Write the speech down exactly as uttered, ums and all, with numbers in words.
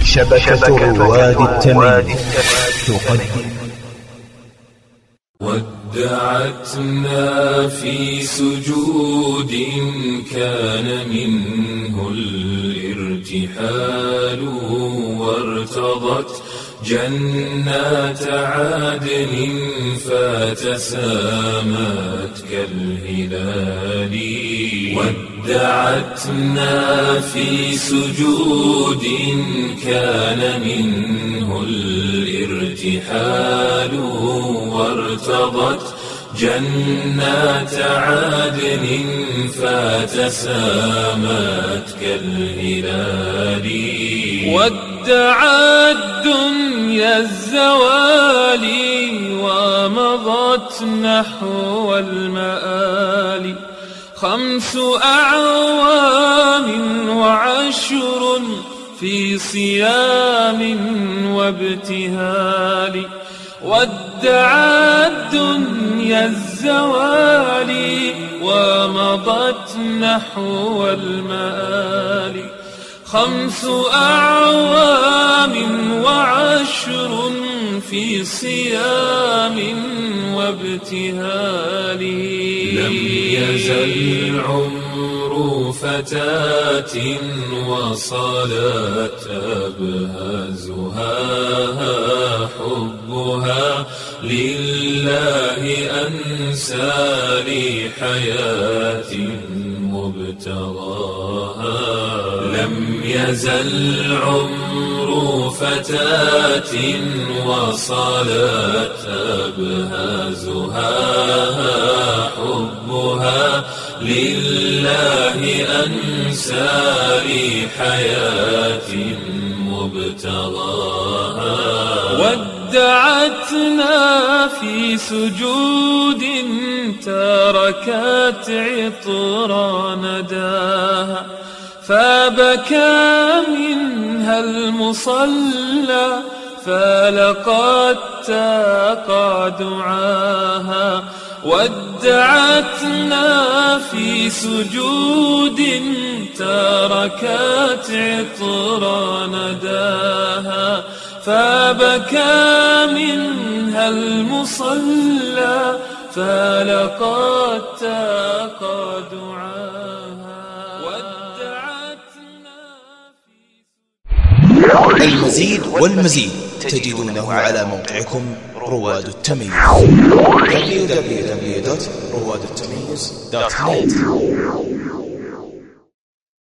شبكة رواد التمييز تقدم. ودعتنا في سجود كان منه الارتحال، وارتضت جنات عدن فتسامت كالهلال. ودعتنا في سجود كان منه الارتحال، وارتضت جنات عدن فتسامت كالهلال. ودعت دنيا الزوال ومضت نحو المآل. خمس أعوام وعشر في صيام وابتهال. ودعت دنيا الزوال ومضت نحو المآل. خمس أعوام وعشر في صيام وابتهال. لم يزل عمر فتاة وصلت أبهازها حبها لله أنسى لحياة مبتغاها. لم يزل عمر فتاة وصلت أبهازها حبها لله أنسى لحياة مبتغاها. ودعتنا في سجود تركت عطر نداها. فبكى منها المصلى فلقد تقع دعاها. ودعتنا في سجود تركت عطر نداها. فبكى منها المصلى فلقد تقع دعاها. المزيد والمزيد تجدونه على موقعكم رواد التمييز دبليو دبليو دبليو دوت رواد التمييز دوت نت.